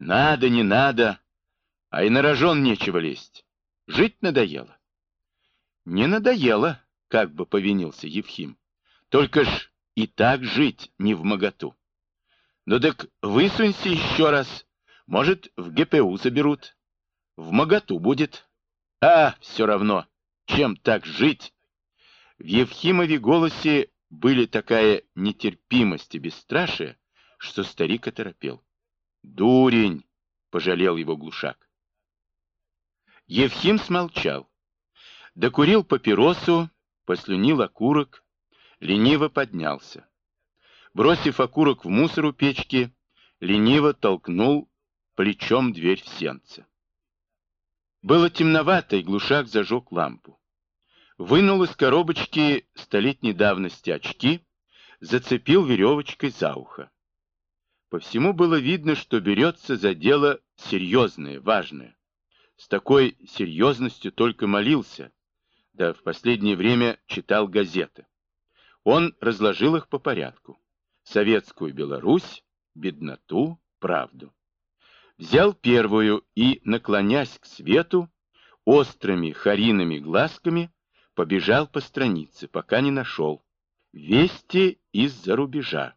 Надо, не надо, а и на рожон нечего лезть. Жить надоело. Не надоело, как бы повинился Евхим. Только ж и так жить не вмоготу. Ну так высунься еще раз. Может, в ГПУ заберут. Вмоготу будет. А, все равно, чем так жить? В Евхимове голосе были такая нетерпимость и бесстрашие, что старик оторопел. «Дурень!» — пожалел его глушак. Евхим смолчал. Докурил папиросу, послюнил окурок, лениво поднялся. Бросив окурок в мусор у печки, лениво толкнул плечом дверь в сенце. Было темновато, и глушак зажег лампу. Вынул из коробочки столетней давности очки, зацепил веревочкой за ухо. По всему было видно, что берется за дело серьезное, важное. С такой серьезностью только молился, да в последнее время читал газеты. Он разложил их по порядку. Советскую Беларусь, бедноту, правду. Взял первую и, наклонясь к свету, острыми хариными глазками побежал по странице, пока не нашел. Вести из-за рубежа.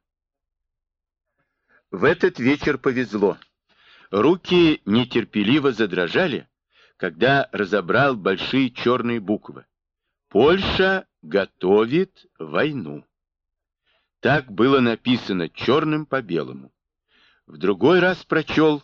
В этот вечер повезло. Руки нетерпеливо задрожали, когда разобрал большие черные буквы. Польша готовит войну. Так было написано черным по белому. В другой раз прочел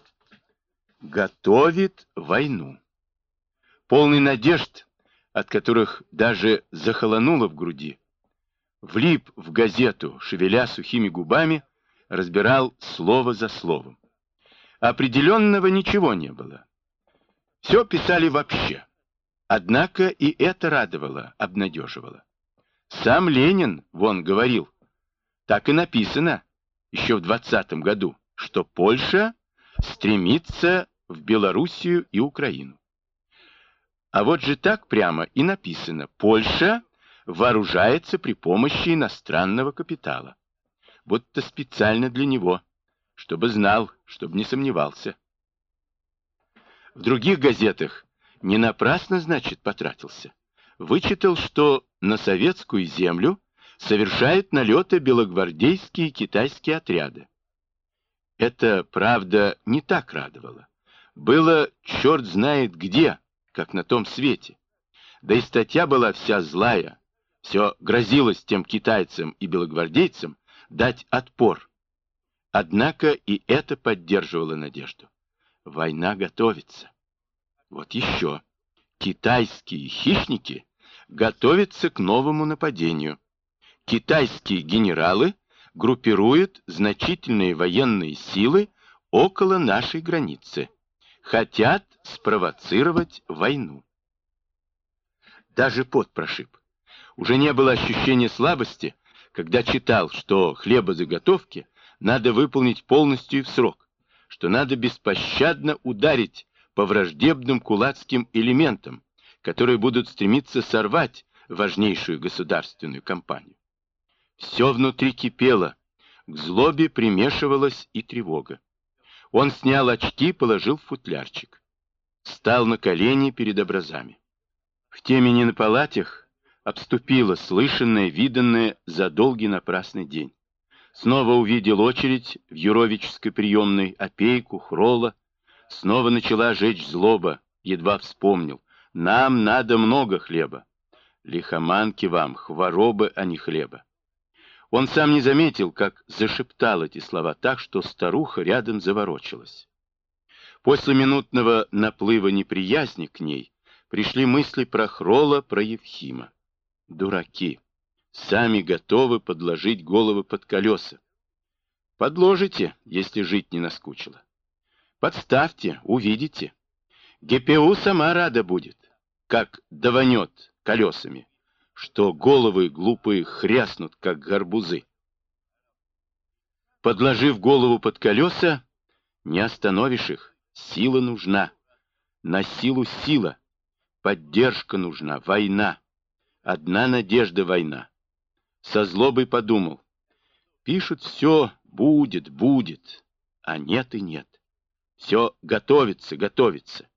«Готовит войну». Полный надежд, от которых даже захолонуло в груди, влип в газету, шевеля сухими губами, разбирал слово за словом. Определенного ничего не было. Все писали вообще. Однако и это радовало, обнадеживало. Сам Ленин, вон, говорил, так и написано, еще в 20-м году, что Польша стремится в Белоруссию и Украину. А вот же так прямо и написано, Польша вооружается при помощи иностранного капитала. Будто специально для него, чтобы знал, чтобы не сомневался. В других газетах не напрасно, значит, потратился. Вычитал, что на советскую землю совершают налеты белогвардейские и китайские отряды. Это, правда, не так радовало. Было черт знает где, как на том свете. Да и статья была вся злая. Все грозилось тем китайцам и белогвардейцам дать отпор. Однако и это поддерживало надежду. Война готовится. Вот еще. Китайские хищники готовятся к новому нападению. Китайские генералы группируют значительные военные силы около нашей границы. Хотят спровоцировать войну. Даже пот прошиб. Уже не было ощущения слабости, когда читал, что хлебозаготовки надо выполнить полностью и в срок, что надо беспощадно ударить по враждебным кулацким элементам, которые будут стремиться сорвать важнейшую государственную кампанию. Все внутри кипело, к злобе примешивалась и тревога. Он снял очки и положил в футлярчик. Встал на колени перед образами. В темени на палатях обступило слышанное, виданное за долгий напрасный день. Снова увидел очередь в Юровической приемной, опейку, хрола. Снова начала жечь злоба, едва вспомнил. Нам надо много хлеба. Лихоманки вам, хворобы, а не хлеба. Он сам не заметил, как зашептал эти слова так, что старуха рядом заворочилась. После минутного наплыва неприязни к ней пришли мысли про Хрола, про Евхима. Дураки. Сами готовы подложить головы под колеса. Подложите, если жить не наскучило. Подставьте, увидите. ГПУ сама рада будет, как даванет колесами, что головы глупые хряснут, как гарбузы. Подложив голову под колеса, не остановишь их. Сила нужна. На силу сила. Поддержка нужна. Война. Одна надежда — война. Со злобой подумал. Пишут все, будет, будет. А нет и нет. Все готовится, готовится.